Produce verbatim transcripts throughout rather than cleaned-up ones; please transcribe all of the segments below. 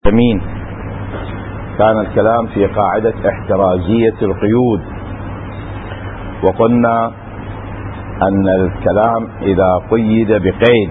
أمين. كان الكلام في قاعدة احترازية القيود، وقلنا أن الكلام إذا قيد بقيد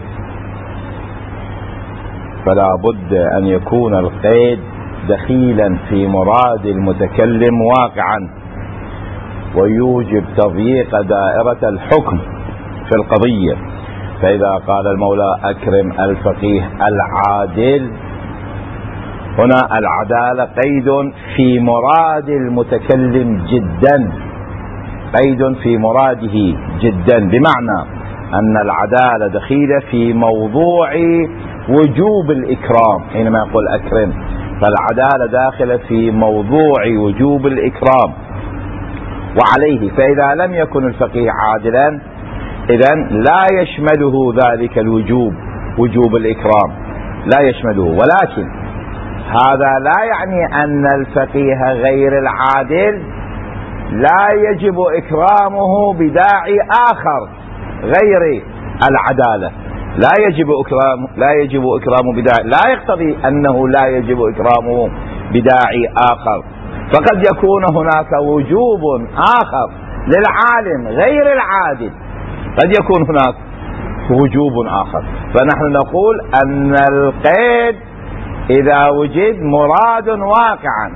فلا بد أن يكون القيد دخيلا في مراد المتكلم واقعا، ويوجب تضييق دائرة الحكم في القضية. فإذا قال المولى أكرم الفقيه العادل، هنا العدالة قيد في مراد المتكلم جدا، قيد في مراده جدا، بمعنى أن العدالة دخيلة في موضوع وجوب الإكرام. حينما يقول أكرم فالعدالة داخلة في موضوع وجوب الإكرام وعليه. فإذا لم يكن الفقيه عادلا إذن لا يشمله ذلك الوجوب، وجوب الإكرام لا يشمله. ولكن هذا لا يعني أن الفقيه غير العادل لا يجب إكرامه بداعي آخر غير العدالة. لا يجب إكرامه لا يجب إكرامه بداعي، لا يقتضي أنه لا يجب إكرامه بداعي آخر، فقد يكون هناك وجوب آخر للعالم غير العادل، قد يكون هناك وجوب آخر. فنحن نقول أن القيد إذا وجد مراد واقعا،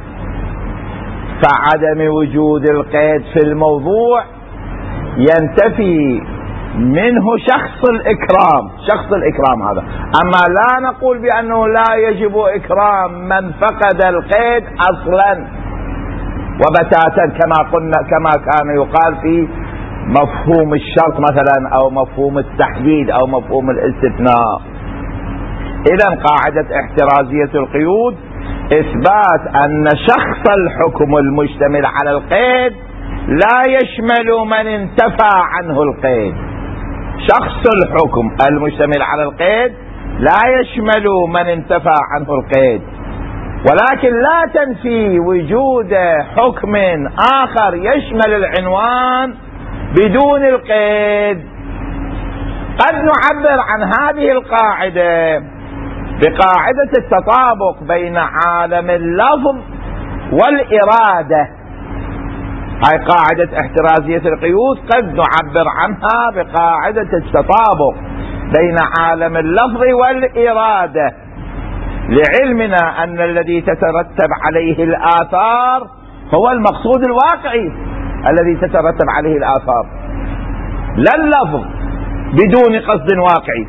فعدم وجود القيد في الموضوع ينتفي منه شخص الإكرام، شخص الإكرام هذا. أما لا نقول بأنه لا يجب إكرام من فقد القيد أصلا وبتاتا، كما قلنا كما كان يقال في مفهوم الشرط مثلا أو مفهوم التحديد أو مفهوم الاستثناء. إذن قاعدة احترازية القيود إثبات أن شخص الحكم المشتمل على القيد لا يشمل من انتفى عنه القيد. شخص الحكم المشتمل على القيد لا يشمل من انتفى عنه القيد، ولكن لا تنفي وجود حكم آخر يشمل العنوان بدون القيد. قد نعبر عن هذه القاعدة بقاعدة التطابق بين عالم اللفظ والإرادة. هاي قاعدة احترازية القيود قد نعبر عنها بقاعدة التطابق بين عالم اللفظ والإرادة، لعلمنا أن الذي تترتب عليه الآثار هو المقصود الواقعي الذي تترتب عليه الآثار، لا اللفظ بدون قصد واقعي.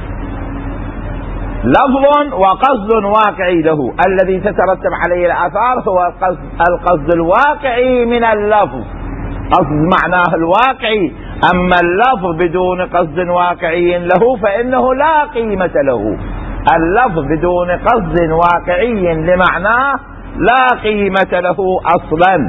لفظ وقصد واقعي له، الذي تترتب عليه الآثار هو القصد, القصد الواقعي من اللفظ، قصد معناه الواقعي. أما اللفظ بدون قصد واقعي له فإنه لا قيمة له. اللفظ بدون قصد واقعي لمعناه لا قيمة له أصلا.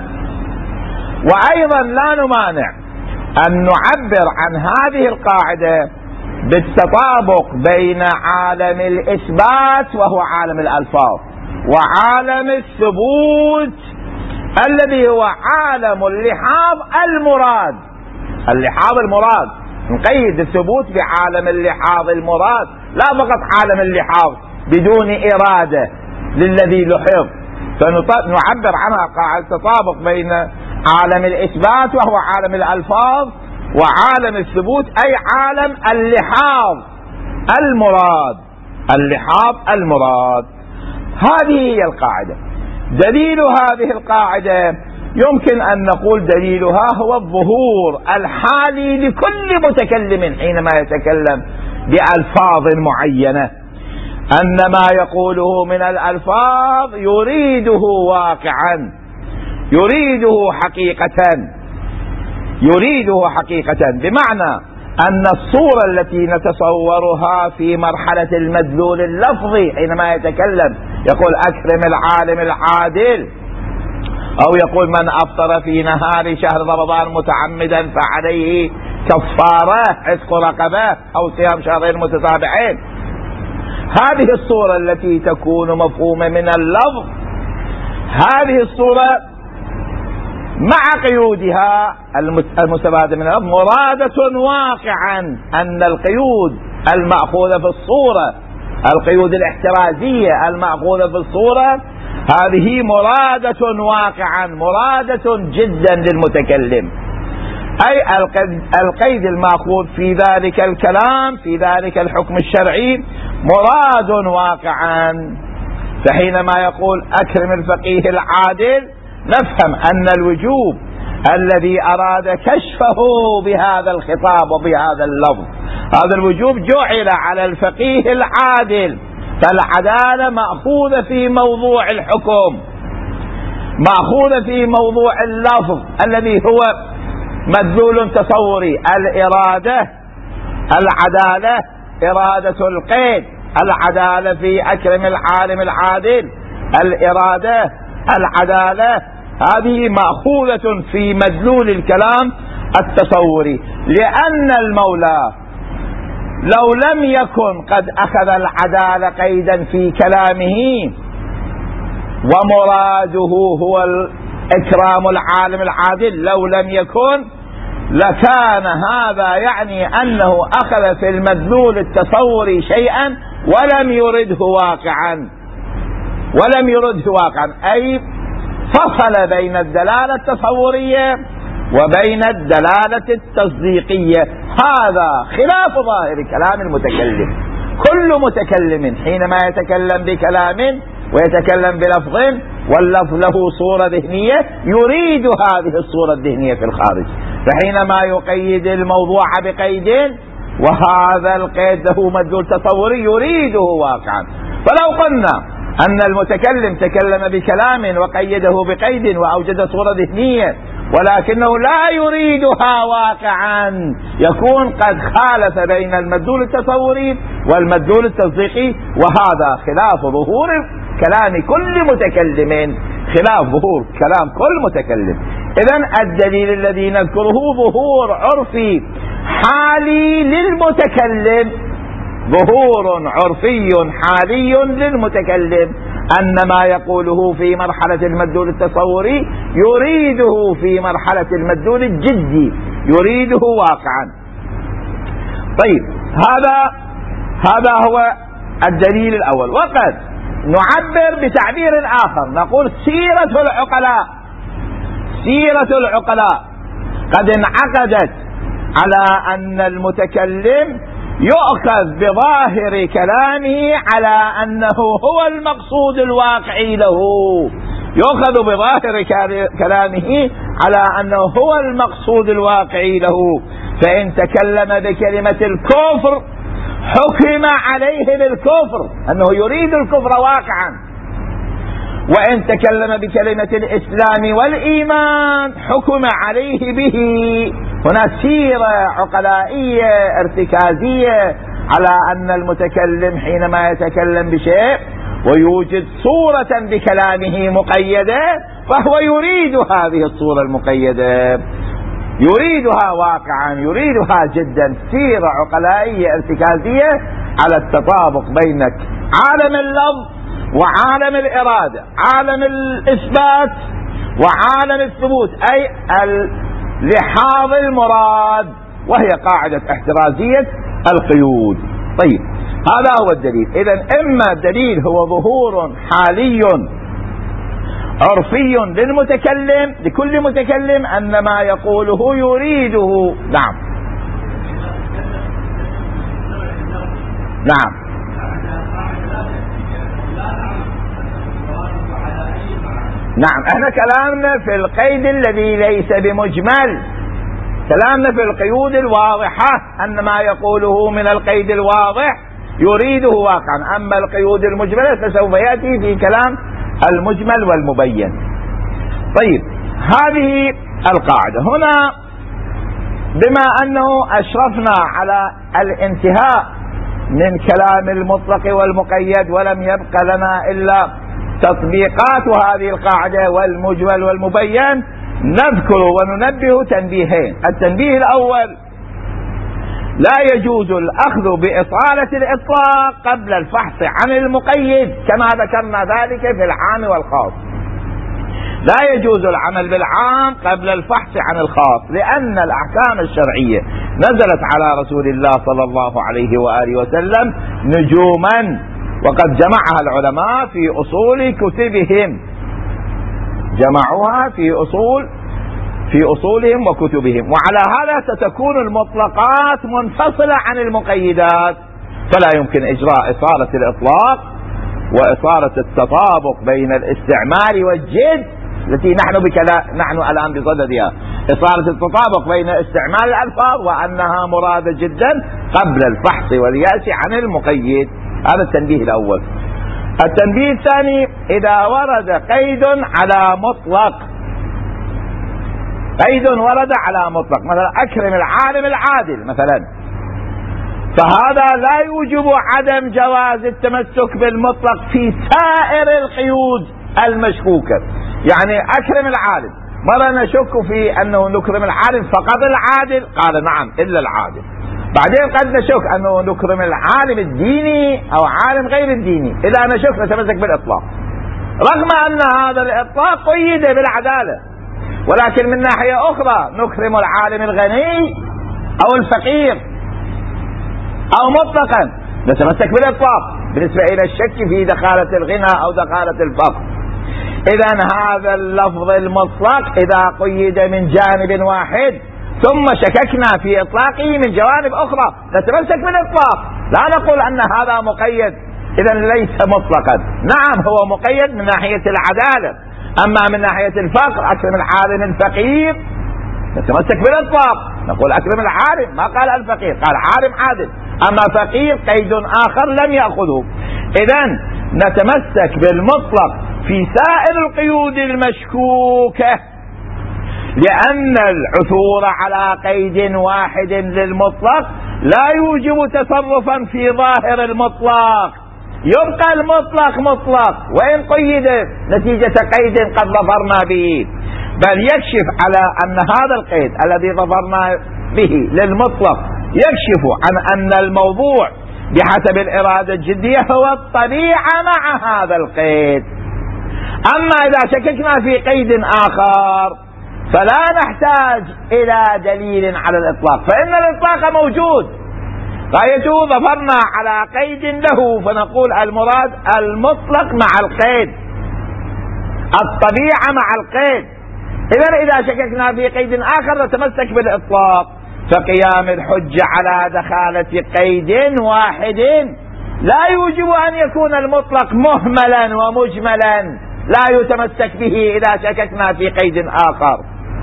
وأيضا لا نمانع أن نعبر عن هذه القاعدة بالتطابق بين عالم الإثبات وهو عالم الألفاظ وعالم الثبوت الذي هو عالم اللحاظ المراد. اللحاظ المراد نقيد الثبوت بعالم اللحاظ المراد، لا فقط عالم اللحاظ بدون إرادة للذي لحظ. فنعبر عنها قاعدة التطابق بين عالم الإثبات وهو عالم الألفاظ وعالم الثبوت أي عالم اللحاظ المراد، اللحاظ المراد. هذه هي القاعدة. دليل هذه القاعدة يمكن أن نقول دليلها هو الظهور الحالي لكل متكلم حينما يتكلم بألفاظ معينة، أن ما يقوله من الألفاظ يريده واقعا، يريده حقيقة، يريده حقيقة، بمعنى أن الصورة التي نتصورها في مرحلة المدلول اللفظي حينما يتكلم يقول أكرم العالم العادل، أو يقول من أفطر في نهار شهر رمضان متعمدا فعليه كفارة عتق رقبة أو صيام شهرين متتابعين. هذه الصورة التي تكون مفهومة من اللفظ، هذه الصورة مع قيودها المستفادة من اللفظ مرادة واقعا، أن القيود المأخوذة في الصورة القيود الاحترازية المأخوذة في الصورة هذه مرادة واقعا، مرادة جدا للمتكلم، أي القيد المأخوذ في ذلك الكلام في ذلك الحكم الشرعي مراد واقعا. فحينما يقول أكرم الفقيه العادل نفهم أن الوجوب الذي أراد كشفه بهذا الخطاب وبهذا اللفظ، هذا الوجوب جعل على الفقيه العادل، فالعدالة مأخوذة في موضوع الحكم، مأخوذة في موضوع اللفظ الذي هو مدلول تصوري. الإرادة العدالة إرادة القيد، العدالة في أكرم العالم العادل، الإرادة العدالة هذه مأخوذة في مدلول الكلام التصوري، لأن المولى لو لم يكن قد أخذ العدالة قيدا في كلامه ومراده هو إكرام العالم العادل، لو لم يكن لكان هذا يعني أنه أخذ في المدلول التصوري شيئا ولم يرده واقعا، ولم يرده واقعا، أي فصل بين الدلالة التصورية وبين الدلالة التصديقية. هذا خلاف ظاهر كلام المتكلم. كل متكلم حينما يتكلم بكلام ويتكلم بلفظ واللفظ له صورة ذهنية يريد هذه الصورة الذهنية في الخارج، فحينما يقيد الموضوع بقيد وهذا القيد له مدلول تصوري يريده واقعا. فلو قلنا أن المتكلم تكلم بكلام وقيده بقيد وأوجد صورة ذهنية ولكنه لا يريدها واقعا، يكون قد خالف بين المدلول التصوري والمدلول التصديقي، وهذا خلاف ظهور كلام كل متكلم، خلاف ظهور كلام كل متكلم. إذن الدليل الذي نذكره ظهور عرفي حالي للمتكلم، ظهور عرفي حالي للمتكلم، أن ما يقوله في مرحلة المدلول التصوري يريده في مرحلة المدلول الجدي، يريده واقعا. طيب هذا هذا هو الدليل الأول. وقد نعبر بتعبير آخر نقول سيرة العقلاء، سيرة العقلاء قد انعقدت على أن المتكلم يؤخذ بظاهر كلامه على أنه هو المقصود الواقعي له، يؤخذ بظاهر كلامه على أنه هو المقصود الواقعي له. فإن تكلم بكلمة الكفر حكم عليه بالكفر، أنه يريد الكفر واقعا، وإن تكلم بكلمة الإسلام والإيمان حكم عليه به. هنا سيرة عقلائية ارتكازية على أن المتكلم حينما يتكلم بشيء ويوجد صورة بكلامه مقيدة فهو يريد هذه الصورة المقيدة، يريدها واقعا، يريدها جدا. سيرة عقلائية ارتكازية على التطابق بين عالم اللفظ وعالم الإرادة، عالم الإثبات وعالم الثبوت، أي لحاظ المراد، وهي قاعدة احترازية القيود. طيب هذا هو الدليل. إذن إما الدليل هو ظهور حالي عرفي للمتكلم، لكل متكلم أن ما يقوله يريده. نعم نعم نعم احنا كلامنا في القيد الذي ليس بمجمل، كلامنا في القيود الواضحة أن ما يقوله من القيد الواضح يريده واقعا، أما القيود المجملة فسوف يأتي في كلام المجمل والمبين. طيب هذه القاعدة. هنا بما أنه أشرفنا على الانتهاء من كلام المطلق والمقيد ولم يبق لنا إلا تطبيقات هذه القاعدة والمجمل والمبين، نذكر وننبه تنبيهين. التنبيه الأول: لا يجوز الأخذ بإطالة الإطلاق قبل الفحص عن المقيد كما ذكرنا ذلك في العام والخاص. لا يجوز العمل بالعام قبل الفحص عن الخاص، لأن الأحكام الشرعية نزلت على رسول الله صلى الله عليه وآله وسلم نجوما، وقد جمعها العلماء في أصول كتبهم، جمعوها في أصول في أصولهم وكتبهم. وعلى هذا ستكون المطلقات منفصلة عن المقيدات، فلا يمكن إجراء إصالة الإطلاق وإصالة التطابق بين الاستعمال والجد التي نحن بكلا نحن الآن بصددها، إصالة التطابق بين استعمال الألفاظ وأنها مرادة جدا قبل الفحص واليأس عن المقيد. هذا التنبيه الأول. التنبيه الثاني: إذا ورد قيد على مطلق، قيد ورد على مطلق، مثلا أكرم العالم العادل مثلا، فهذا لا يوجب عدم جواز التمسك بالمطلق في سائر القيود المشكوكة. يعني أكرم العالم، مرة نشك في أنه نكرم العالم فقط العادل، قال نعم إلا العادل. بعدين قد نشك أنه نكرم العالم الديني أو عالم غير الديني، إذا نشك نتمسك بالإطلاق، رغم أن هذا الإطلاق قيد بالعدالة. ولكن من ناحية أخرى نكرم العالم الغني أو الفقير أو مطلقا نتمسك بالإطلاق بالنسبة إلى الشك في دخالة الغنى أو دخالة الفقر. إذن هذا اللفظ المطلق إذا قيد من جانب واحد ثم شككنا في إطلاقه من جوانب أخرى نتمسك بالإطلاق، لا نقول أن هذا مقيد إذن ليس مطلقا. نعم هو مقيد من ناحية العدالة، أما من ناحية الفقر أكرم العالم الفقير نتمسك بالإطلاق، نقول أكرم العالم، ما قال الفقير، قال عالم عادل. أما فقير قيد آخر لم يأخذه. إذن نتمسك بالمطلق في سائر القيود المشكوكة، لأن العثور على قيد واحد للمطلق لا يوجب تصرفا في ظاهر المطلق، يبقى المطلق مطلق وإن قيد نتيجة قيد قد ظفرنا به، بل يكشف على أن هذا القيد الذي ظفرنا به للمطلق يكشف عن أن الموضوع بحسب الإرادة الجدية هو الطبيعة مع هذا القيد. أما إذا شككنا في قيد آخر فلا نحتاج إلى دليل على الإطلاق، فإن الإطلاق موجود، غايته ظفرنا على قيد له، فنقول المراد المطلق مع القيد، الطبيعة مع القيد. إذا إذا شككنا في قيد آخر نتمسك بالإطلاق، فقيام الحجة على دخالة قيد واحد لا يوجب أن يكون المطلق مهملا ومجملا لا يتمسك به إذا شككنا في قيد آخر.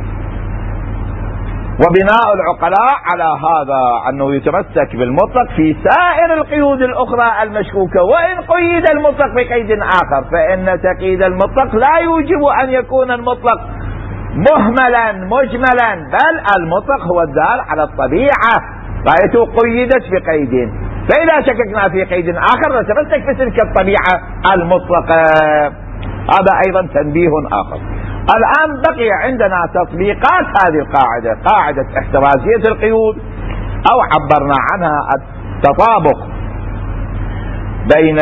وبناء العقلاء على هذا أنه يتمسك بالمطلق في سائر القيود الأخرى المشكوكة، وإن قيد المطلق بقيد آخر فإن تقييد المطلق لا يوجب أن يكون المطلق مهملا مجملا، بل المطلق هو الدال على الطبيعة غايته قيدت بقيد، فإذا شككنا في قيد آخر نتمسك بتلك الطبيعة المطلقة. هذا أيضا تنبيه آخر. الآن بقي عندنا تطبيقات هذه القاعدة، قاعدة احترازية القيود، أو عبرنا عنها التطابق بين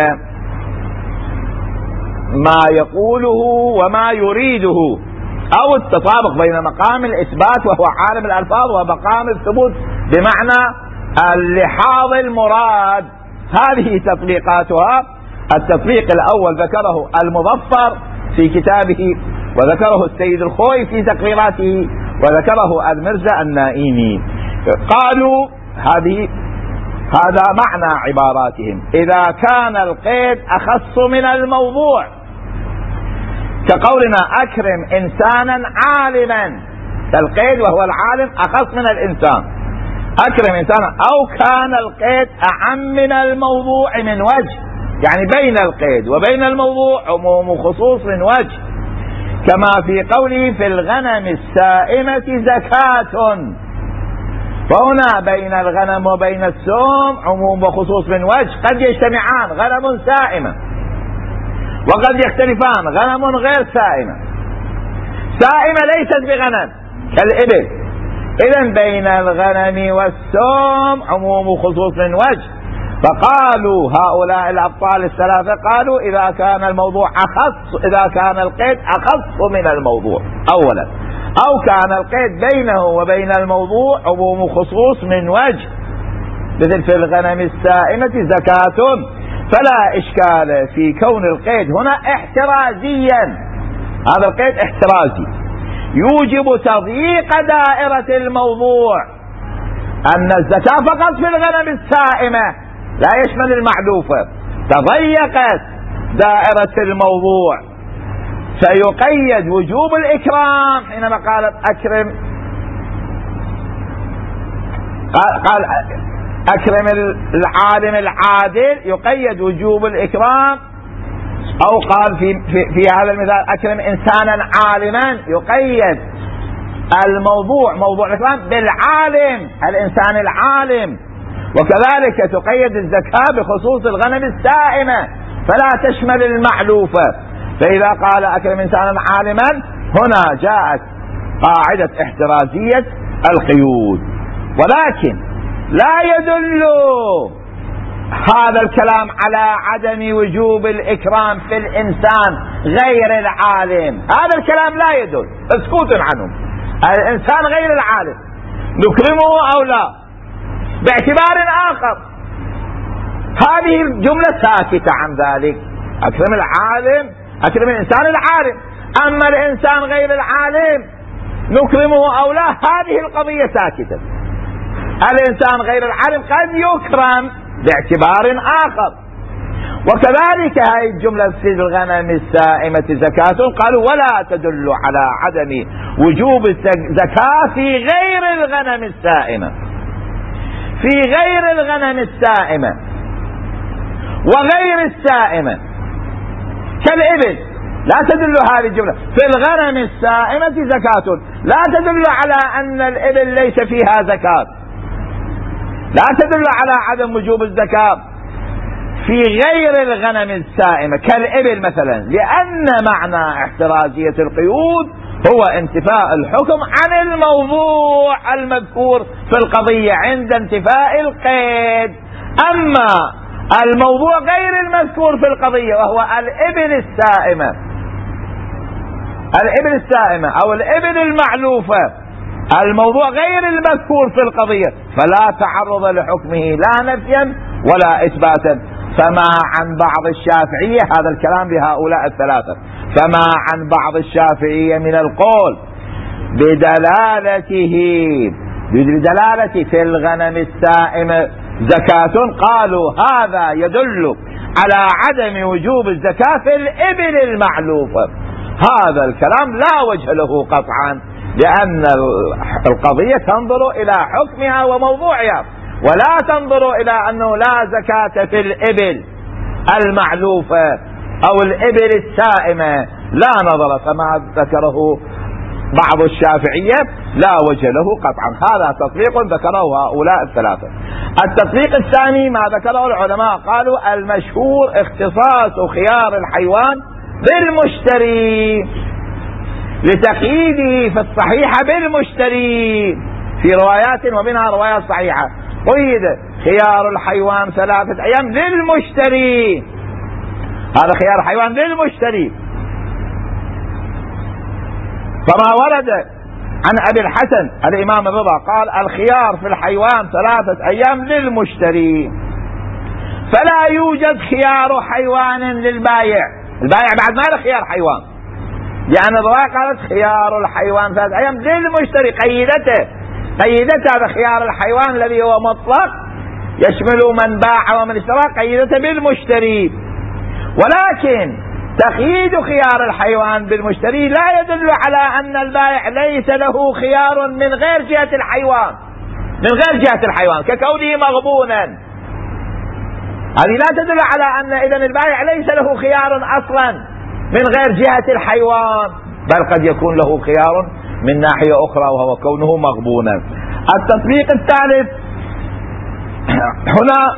ما يقوله وما يريده، أو التطابق بين مقام الإثبات وهو عالم الألفاظ ومقام الثبوت بمعنى اللحاظ المراد. هذه تطبيقاتها. التطبيق الأول ذكره المظفر في كتابه، وذكره السيد الخوي في تقريراته، وذكره المرزا النائمي. قالوا هذه هذا معنى عباراتهم: إذا كان القيد أخص من الموضوع، كقولنا أكرم إنسانا عالما، القيد وهو العالم أخص من الإنسان، أكرم إنسانا، أو كان القيد أعم من الموضوع من وجه، يعني بين القيد وبين الموضوع عموم وخصوص من وجه، كما في قوله في الغنم السائمة زكاة، فهنا بين الغنم وبين السوم عموم وخصوص من وجه، قد يجتمعان غنم سائمة وقد يختلفان غنم غير سائمة، سائمة ليست بغنم كالإبل، إذن بين الغنم والسوم عموم وخصوص من وجه. فقالوا هؤلاء الأبطال الثلاثة قالوا إذا كان الموضوع أخص، إذا كان القيد أخص من الموضوع أولا، أو كان القيد بينه وبين الموضوع عموم خصوص من وجه، مثل في الغنم السائمة زكاة، فلا إشكال في كون القيد هنا احترازيا. هذا القيد احترازي يوجب تضييق دائرة الموضوع، أن الزكاة فقط في الغنم السائمة لا يشمل المعلوفة، تضيقت دائرة الموضوع، فيقيد وجوب الإكرام حينما قالت أكرم، قال, قال أكرم العالم العادل، يقيد وجوب الإكرام. أو قال في, في, في هذا المثال أكرم إنسانا عالما، يقيد الموضوع موضوع الإكرام بالعالم، الإنسان العالم. وكذلك تقيد الزكاة بخصوص الغنم السائمة فلا تشمل المعلوفة. فإذا قال أكرم إنسانا عالما هنا جاءت قاعدة احترازية القيود. ولكن لا يدل هذا الكلام على عدم وجوب الإكرام في الإنسان غير العالم، هذا الكلام لا يدل، مسكوت عنه. الإنسان غير العالم نكرمه أو لا باعتبار آخر، هذه الجملة ساكتة عن ذلك. أكرم العالم، أكرم الإنسان العالم، أما الإنسان غير العالم نكرمه أو لا، هذه القضية ساكتة. الإنسان غير العالم قد يكرم باعتبار آخر. وكذلك هذه الجملة في الغنم السائمة زكاة، قالوا ولا تدل على عدم وجوب الزكاة في غير الغنم السائمة، في غير الغنم السائمة وغير السائمة كالإبل لا تدل هذه الجملة. في الغنم السائمة زكاة لا تدل على أن الإبل ليس فيها زكاة، لا تدل على عدم وجوب الزكاة في غير الغنم السائمة كالإبل مثلا، لأن معنى احترازية القيود هو انتفاء الحكم عن الموضوع المذكور في القضية عند انتفاء القيد. أما الموضوع غير المذكور في القضية وهو الإبل السائمة، الإبل السائمة أو الإبل المعلوفة، الموضوع غير المذكور في القضية، فلا تعرض لحكمه لا نفيا ولا إثباتا. فما عن بعض الشافعية، هذا الكلام لهؤلاء الثلاثة، فما عن بعض الشافعية من القول بدلالته بدلالة في الغنم السائمة زكاة، قالوا هذا يدل على عدم وجوب الزكاة في الإبل المعلوفة. هذا الكلام لا وجه له قطعا، لأن القضية تنظر إلى حكمها وموضوعها، ولا تنظر إلى أنه لا زكاة في الإبل المعلوفة أو الإبل السائمة، لا نظر. فما ذكره بعض الشافعية لا وجه له قطعا. هذا تطبيق ذكره هؤلاء الثلاثة. التطبيق الثاني ما ذكره العلماء، قالوا المشهور اختصاص خيار الحيوان بالمشتري لتقييده في الصحيحة بالمشتري في روايات، ومنها روايات صحيحة قيد خيار الحيوان ثلاثة أيام للمشتري، هذا خيار الحيوان للمشتري. فما ورد عن أبي الحسن الإمام الرضا قال الخيار في الحيوان ثلاثة أيام للمشتري، فلا يوجد خيار حيوان للبائع، البائع بعد ما له خيار حيوان، لأن الرواية قالت خيار الحيوان ثلاثة أيام للمشتري، قيدته قيدته هذا خيار الحيوان الذي هو مطلق يشمل من باع ومن اشترى، قيدته بالمشتري. ولكن تقييد خيار الحيوان بالمشتري لا يدل على أن البائع ليس له خيار من غير جهة الحيوان، من غير جهة الحيوان ككونه مغبونا، هذه لا تدل على أن إذن البائع ليس له خيار أصلا من غير جهة الحيوان، بل قد يكون له خيار من ناحية أخرى وهو كونه مغبونا. التطبيق الثالث هنا،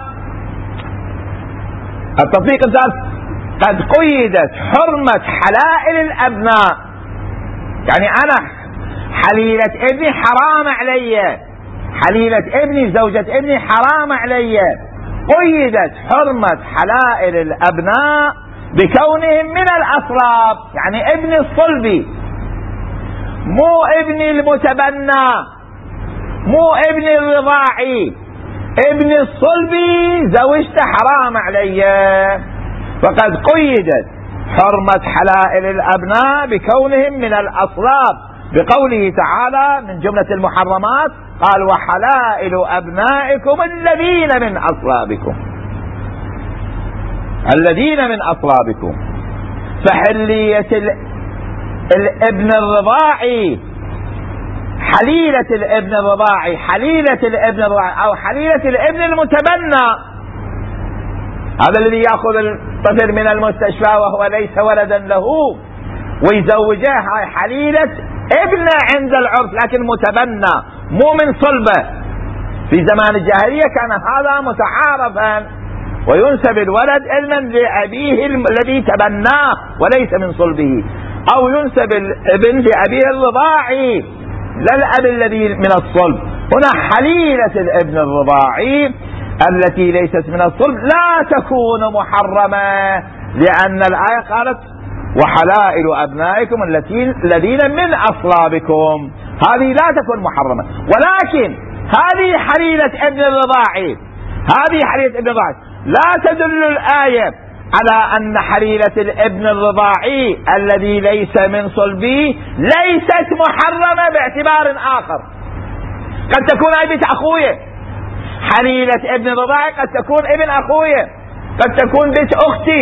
التطبيق الثالث قد قيدت حرمة حلائل الأبناء، يعني أنا حليلة ابني حرام علي، حليلة ابني زوجة ابني حرام علي، قيدت حرمة حلائل الأبناء بكونهم من الأصلاب، يعني ابن الصلبي، مو ابن المتبنى، مو ابن الرضاعي، ابن الصلبي زوجته حرام علي. فقد قيدت حرمة حلائل الأبناء بكونهم من الأصلاب بقوله تعالى من جملة المحرمات قال وحلائل أبنائكم الذين من أصلابكم، الذين من أصلابكم. فحلية الابن الرضاعي، حليلة الابن الرضاعي، حليلة الابن الرضاعي أو حليلة الابن المتبنى، هذا الذي يأخذ الطفل من المستشفى وهو ليس ولدا له ويزوجه، هاي حليلة ابن عند العرف لكن متبنى مو من صلبه. في زمان الجاهلية كان هذا متعارفا، وينسب الولد علما لأبيه الذي تبناه وليس من صلبه، أو ينسب الابن لأبيه الرضاعي لا الأب الذي من الصلب. هنا حليلة الابن الرضاعي التي ليست من الصلب لا تكون محرمة، لأن الآية قالت وحلائل أبنائكم الذين من أصلابكم، هذه لا تكون محرمة. ولكن هذه حليلة ابن الرضاعي، هذه حليلة ابن الرضاعي لا تدل الآية على أن حليلة الابن الرضاعي الذي ليس من صلبي ليست محرمة باعتبار آخر. قد تكون أي بنت أخوية، حليلة ابن الرضاعي قد تكون ابن أخوية، قد تكون بنت أختي.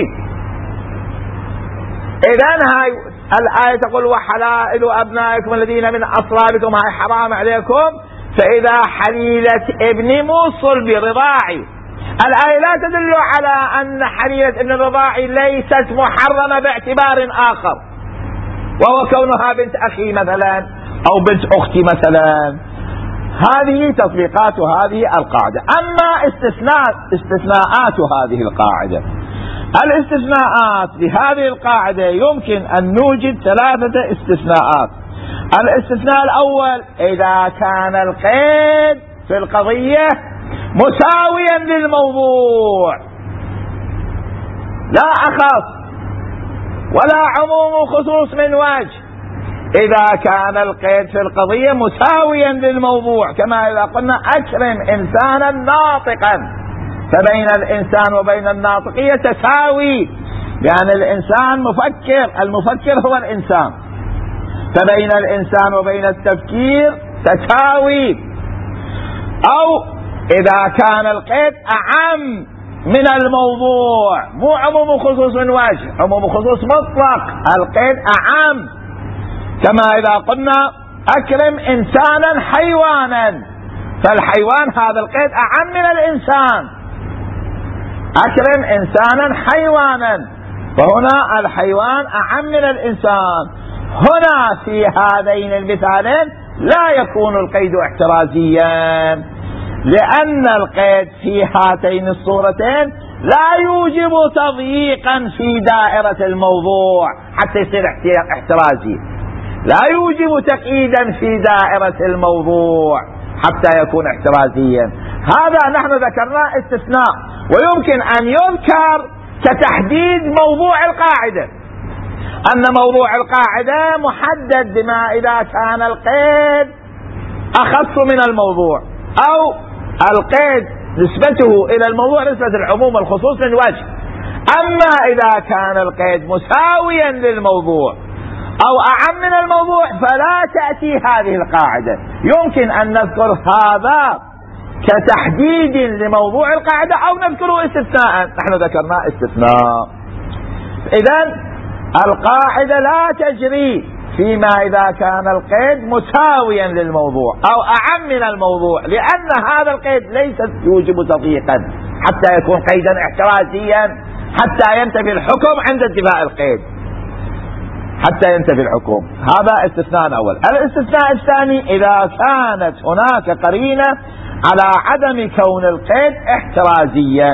إذن هاي الآية تقول وحلائل أبنائكم الذين من أصلابكم، هاي حرام عليكم. فإذا حليلة ابن مو صلبي رضاعي، الآية لا تدل على أن حليلة ابن الرضاعي ليست محرمة باعتبار آخر، وهو كونها بنت أخي مثلا أو بنت أختي مثلا. هذه تطبيقات هذه القاعدة. أما استثناء استثناءات هذه القاعدة، الاستثناءات لهذه القاعدة يمكن أن نوجد ثلاثة استثناءات. الاستثناء الأول إذا كان القيد في القضية مساويا للموضوع، لا أخص ولا عموم خصوص من وجه، إذا كان القيد في القضية مساويا للموضوع، كما إذا قلنا أكرم إنسانا ناطقا، فبين الإنسان وبين الناطقية تساوي، لأن الإنسان مفكر، المفكر هو الإنسان، فبين الإنسان وبين التفكير تساوي. أو إذا كان القيد أعم من الموضوع، مو عموم خصوص من وجه، عموم خصوص مطلق، القيد أعم، كما إذا قلنا أكرم إنسانا حيوانا، فالحيوان هذا القيد أعم من الإنسان، أكرم إنسانا حيوانا، فهنا الحيوان أعم من الإنسان. هنا في هذين المثالين لا يكون القيد احترازيا، لأن القيد في هاتين الصورتين لا يوجب تضييقا في دائرة الموضوع حتى يصير احترازي، لا يوجب تقييدا في دائرة الموضوع حتى يكون احترازيا. هذا نحن ذكرناه استثناء، ويمكن أن يذكر كتحديد موضوع القاعدة، أن موضوع القاعدة محدد بما إذا كان القيد أخص من الموضوع، أو القيد نسبته إلى الموضوع نسبة العموم والخصوص من وجه. أما إذا كان القيد مساويا للموضوع أو أعم من الموضوع فلا تأتي هذه القاعدة. يمكن أن نذكر هذا كتحديد لموضوع القاعدة أو نذكره استثناء، نحن ذكرنا استثناء. إذن القاعدة لا تجري فيما إذا كان القيد مساويا للموضوع أو أعم من الموضوع، لأن هذا القيد ليس يوجب تضييقا حتى يكون قيدا احترازيا حتى ينتفي الحكم عند انتفاء القيد، حتى ينتفي الحكم. هذا استثناء أول. الاستثناء الثاني إذا كانت هناك قرينة على عدم كون القيد احترازيا.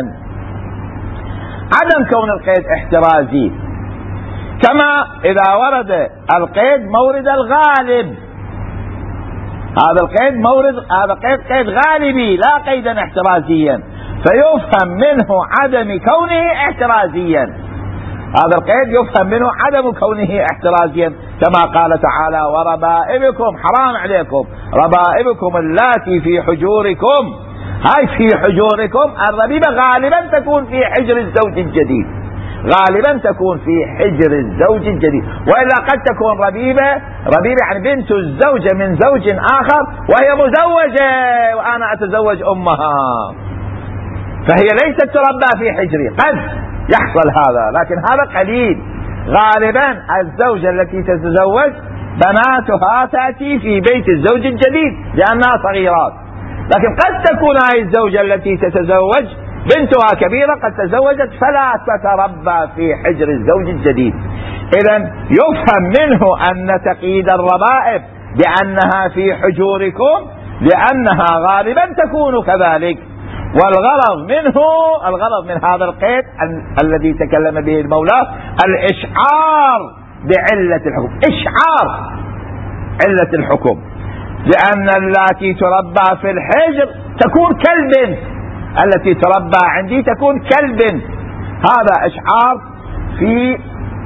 عدم كون القيد احترازي كما إذا ورد القيد مورد الغالب، هذا القيد مورد، هذا قيد قيد غالبي لا قيدا احترازيا، فيفهم منه عدم كونه احترازيا. هذا القيد يفهم منه عدم كونه احترازيا، كما قال تعالى وربائبكم، حرام عليكم ربائبكم اللاتي في حجوركم. هاي في حجوركم، الربيبة غالبا تكون في حجر الزوج الجديد، غالبا تكون في حجر الزوج الجديد، وإلا قد تكون ربيبة ربيبة يعني بنت الزوجة من زوج آخر وهي مزوجة وأنا أتزوج أمها، فهي ليست تربى في حجري. قد يحصل هذا، لكن هذا قليل. غالبا الزوجة التي تتزوج بناتها تأتي في بيت الزوج الجديد لأنها صغيرات، لكن قد تكون هذه الزوجة التي تتزوج بنتها كبيرة قد تزوجت فلا تتربى في حجر الزوج الجديد. إذن يفهم منه أن تقييد الربائب بأنها في حجوركم لأنها غالبا تكون كذلك. والغرض منه الغرض من هذا القيد الذي تكلم به المولى الإشعار بعلة الحكم، إشعار علة الحكم، لأن التي تربى في الحجر تكون كالبنت، التي تربى عندي تكون كالبنت. هذا إشعار في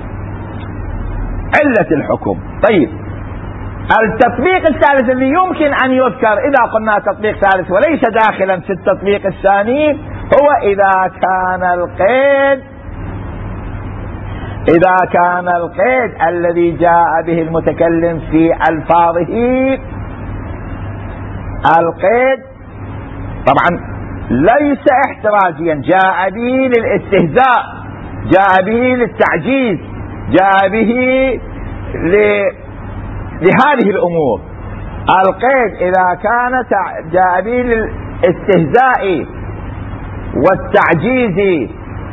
علة الحكم. طيب، التطبيق الثالث الذي يمكن أن يذكر إذا قلنا تطبيق ثالث وليس داخلا في التطبيق الثاني هو إذا كان القيد إذا كان القيد الذي جاء به المتكلم في ألفاظه القيد طبعا ليس احترازيا، جاء به للاستهزاء، جاء به للتعجيز، جاء به ل... لهذه الأمور. القيد إذا كان جاء به للاستهزاء والتعجيز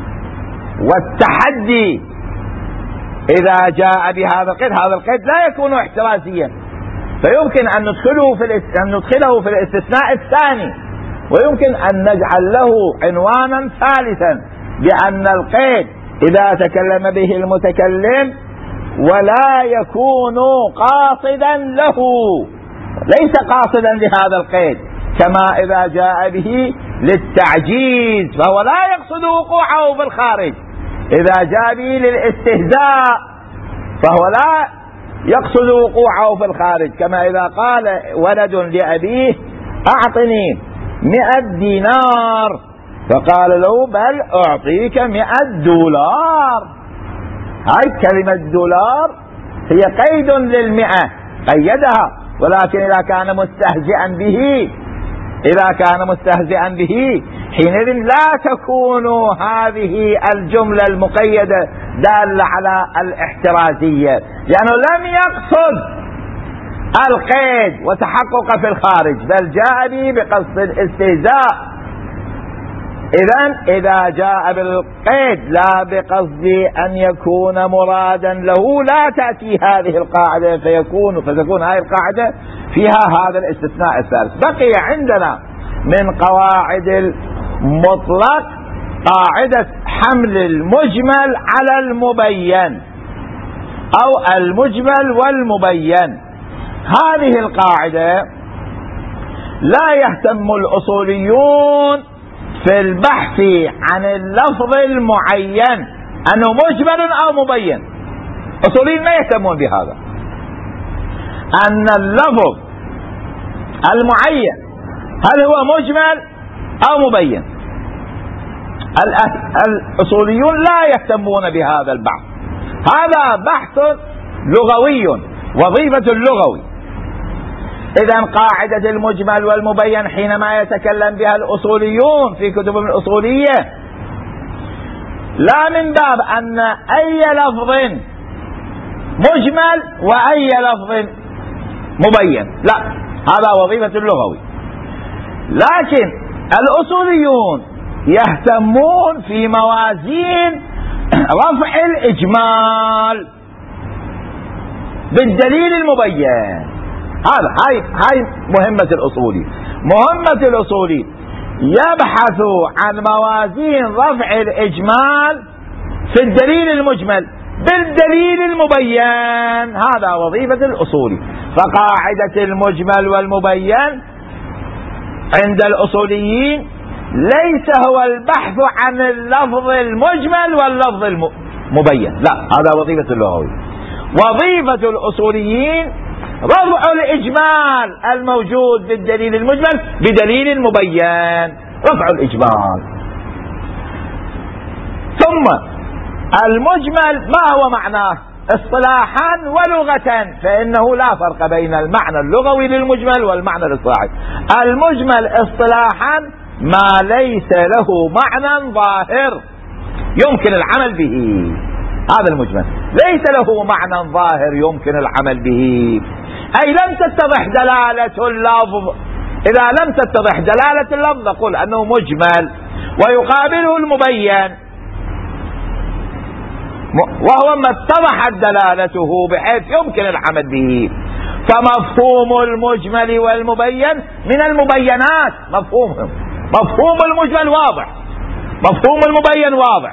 والتحدي، إذا جاء بهذا القيد هذا القيد لا يكون احترازيا، فيمكن أن ندخله في أن ندخله في الاستثناء الثاني، ويمكن أن نجعل له عنوانا ثالثا بأن القيد إذا تكلم به المتكلم ولا يكون قاصدا له، ليس قاصدا لهذا القيد، كما إذا جاء به للتعجيز فهو لا يقصد وقوعه في الخارج، إذا جاء به للاستهزاء فهو لا يقصد وقوعه في الخارج، كما إذا قال ولد لأبيه أعطني مئة دينار فقال له بل أعطيك مئة دولار. هاي كلمة دولار هي قيد للمئة، قيدها، ولكن إذا كان مستهزئا به إذا كان مستهزئا به حينئذ لا تكون هذه الجملة المقيدة دالة على الاحترازية، لأنه لم يقصد القيد وتحقق في الخارج بل جاء به بقصد الاستهزاء. إذن إذا جاء بالقيد لا بقصد أن يكون مرادا له لا تأتي هذه القاعدة فيكون فتكون هذه القاعدة فيها هذا الاستثناء الثالث. بقي عندنا من قواعد المطلق قاعدة حمل المجمل على المبين أو المجمل والمبين. هذه القاعدة لا يهتم الأصوليون في البحث عن اللفظ المعين أنه مجمل أو مبين، أصوليين ما يهتمون بهذا، أن اللفظ المعين هل هو مجمل أو مبين. الأصوليون لا يهتمون بهذا البحث، هذا بحث لغوي، وظيفة اللغوي. إذن قاعدة المجمل والمبين حينما يتكلم بها الأصوليون في كتبهم الأصولية لا من باب أن أي لفظ مجمل وأي لفظ مبين، لا، هذا وظيفة اللغوي. لكن الأصوليون يهتمون في موازين رفع الإجمال بالدليل المبين. هذا هاي هاي مهمة الأصولي. مهمة الأصولي يبحث عن موازين رفع الإجمال في الدليل المجمل بالدليل المبين، هذا وظيفة الأصولي. فقاعدة المجمل والمبين عند الأصوليين ليس هو البحث عن اللفظ المجمل واللفظ مبين. لا، هذا وظيفة اللغوي. وظيفة الأصوليين رفع الإجمال الموجود بالدليل المجمل بدليل مبين، رفع الإجمال. ثم المجمل ما هو معناه اصطلاحا ولغة؟ فإنه لا فرق بين المعنى اللغوي للمجمل والمعنى الاصطلاحي. المجمل اصطلاحا ما ليس له معنى ظاهر يمكن العمل به، هذا المجمل ليس له معنى ظاهر يمكن العمل به، أي لم تتضح دلالة اللفظ. إذا لم تتضح دلالة اللفظ نقول أنه مجمل، ويقابله المبين وهو ما اتضحت دلالته بحيث يمكن العمل به. فمفهوم المجمل والمبين من المبينات، مفهومهم مفهوم المجمل واضح، مفهوم المبين واضح.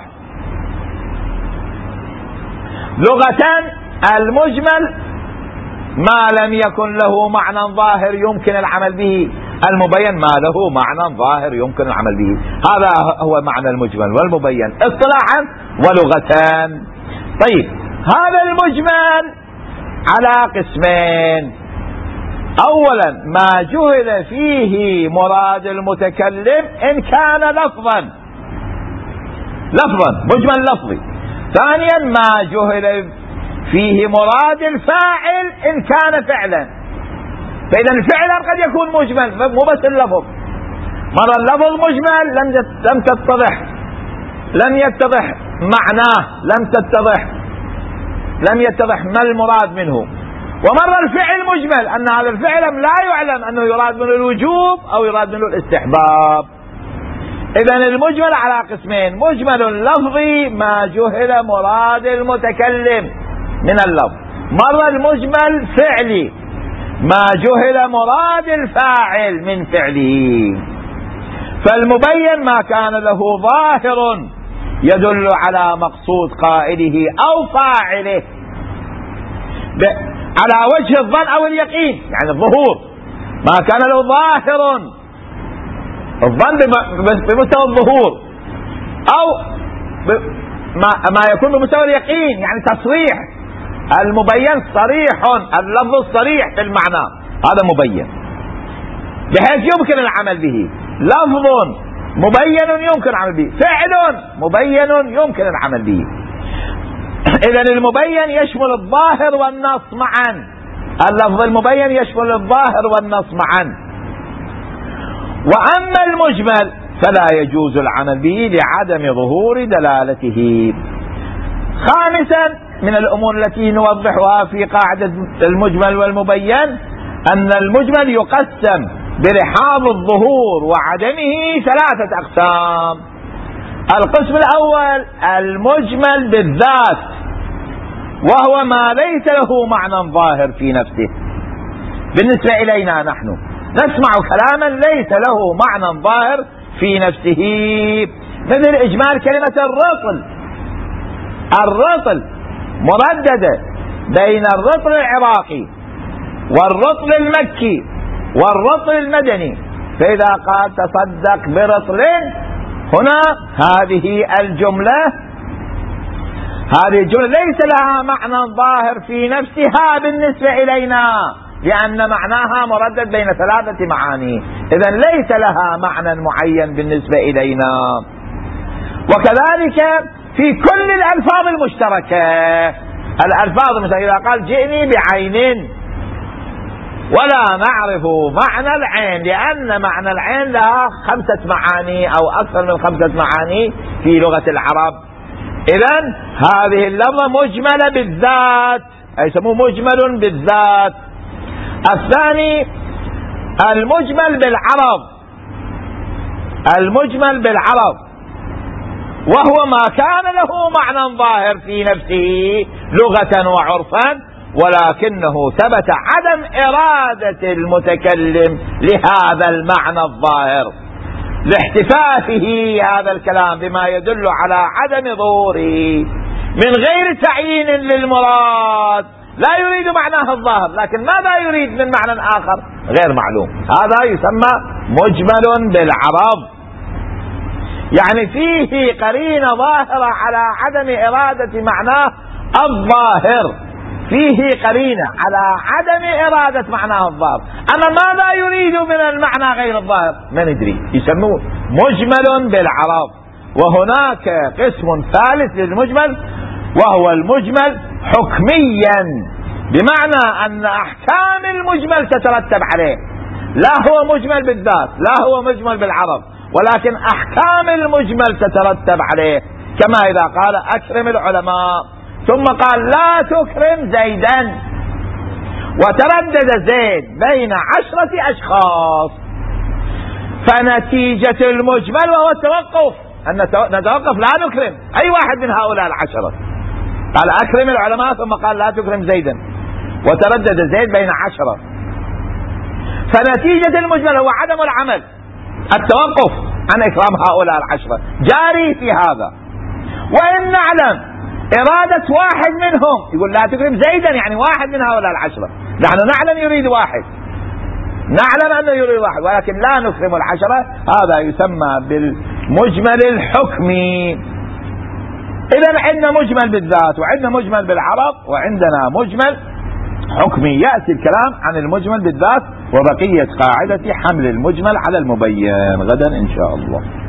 لغة المجمل ما لم يكن له معنى ظاهر يمكن العمل به، المبين ما له معنى ظاهر يمكن العمل به. هذا هو معنى المجمل والمبين اصطلاحا ولغتان. طيب، هذا المجمل على قسمين. اولا ما جهل فيه مراد المتكلم ان كان لفظا، لفظا مجمل لفظي. ثانيا ما جهل فيه مراد الفاعل ان كان فعلا. فاذا الفعل قد يكون مجمل مو بس اللفظ، مرة اللفظ مجمل لم لم تتضح لم يتضح معناه، لم تتضح لم يتضح ما المراد منه. ومرة الفعل مجمل أن هذا الفعل لا يعلم أنه يراد منه الوجوب أو يراد منه الاستحباب. إذن المجمل على قسمين: مجمل لفظي ما جهل مراد المتكلم من اللفظ، مرة المجمل فعلي ما جهل مراد الفاعل من فعله. فالمبين ما كان له ظاهر يدل على مقصود قائله أو فاعله على وجه الظن أو اليقين، يعني الظهور ما كان له ظاهر، الظن بمستوى الظهور، أو ما يكون بمستوى اليقين يعني تصريح. المبين صريح، اللفظ الصريح في المعنى، هذا مبين بحيث يمكن العمل به. لفظ مبين يمكن العمل به، فعل مبين يمكن العمل به. إذن المبين يشمل الظاهر والنص معا، اللفظ المبين يشمل الظاهر والنص معا. وأما المجمل فلا يجوز العمل به لعدم ظهور دلالته. خامسا من الأمور التي نوضحها في قاعدة المجمل والمبين أن المجمل يقسم برحاب الظهور وعدمه ثلاثة أقسام. القسم الأول المجمل بالذات، وهو ما ليس له معنى ظاهر في نفسه. بالنسبة إلينا نحن نسمع كلاما ليس له معنى ظاهر في نفسه، مثل إجمال كلمة الرطل. الرطل مرددة بين الرطل العراقي والرطل المكي والرطل المدني، فإذا قال تصدق برطل هنا هذه الجملة هذه الجملة ليس لها معنى ظاهر في نفسها بالنسبة إلينا، لأن معناها مردد بين ثلاثة معاني، إذن ليس لها معنى معين بالنسبة إلينا. وكذلك في كل الألفاظ المشتركة، الألفاظ المشتركة إذا قال جئني بعين ولا نعرف معنى العين، لأن معنى العين لها خمسة معاني أو أكثر من خمسة معاني في لغة العرب. إذن هذه اللفظة مجملة بالذات، أي يسموه مجمل بالذات. الثاني المجمل بالعرض، المجمل بالعرض وهو ما كان له معنى ظاهر في نفسه لغة وعرفا، ولكنه ثبت عدم إرادة المتكلم لهذا المعنى الظاهر لاحتفافه هذا الكلام بما يدل على عدم ظهوره من غير تعيين للمراد. لا يريد معناه الظاهر، لكن ماذا يريد من معنى آخر غير معلوم، هذا يسمى مجمل بالعرض. يعني فيه قرينة ظاهرة على عدم إرادة معناه الظاهر، فيه قرينة على عدم إرادة معناه الظاهر. أما ماذا يريد من المعنى غير الظاهر ما ندري، يسموه مجمل بالعرض. وهناك قسم ثالث للمجمل وهو المجمل حكميا، بمعنى أن أحكام المجمل تترتب عليه، لا هو مجمل بالذات لا هو مجمل بالعرض، ولكن أحكام المجمل تترتب عليه. كما إذا قال أكرم العلماء ثم قال لا تكرم زيدا، وتردد زيد بين عشرة أشخاص، فنتيجة المجمل وهو التوقف، أن نتوقف لا نكرم أي واحد من هؤلاء العشرة. قال أكرم العلماء ثم قال لا تكرم زيدا، وتردد زيد بين عشرة، فنتيجة المجمل هو عدم العمل، التوقف عن إكرام هؤلاء العشرة جاري في هذا. وإن نعلم إرادة واحد منهم، يقول لا تكرم زيدا يعني واحد من هؤلاء العشرة، نحن نعلم يريد واحد، نعلم أنه يريد واحد، ولكن لا نكرم العشرة، هذا يسمى بالمجمل الحكمي. إذا عندنا مجمل بالذات وعندنا مجمل بالعرض وعندنا مجمل حكمي. يأتي الكلام عن المجمل بالذات وبقية قاعدة حمل المجمل على المبين غدا إن شاء الله.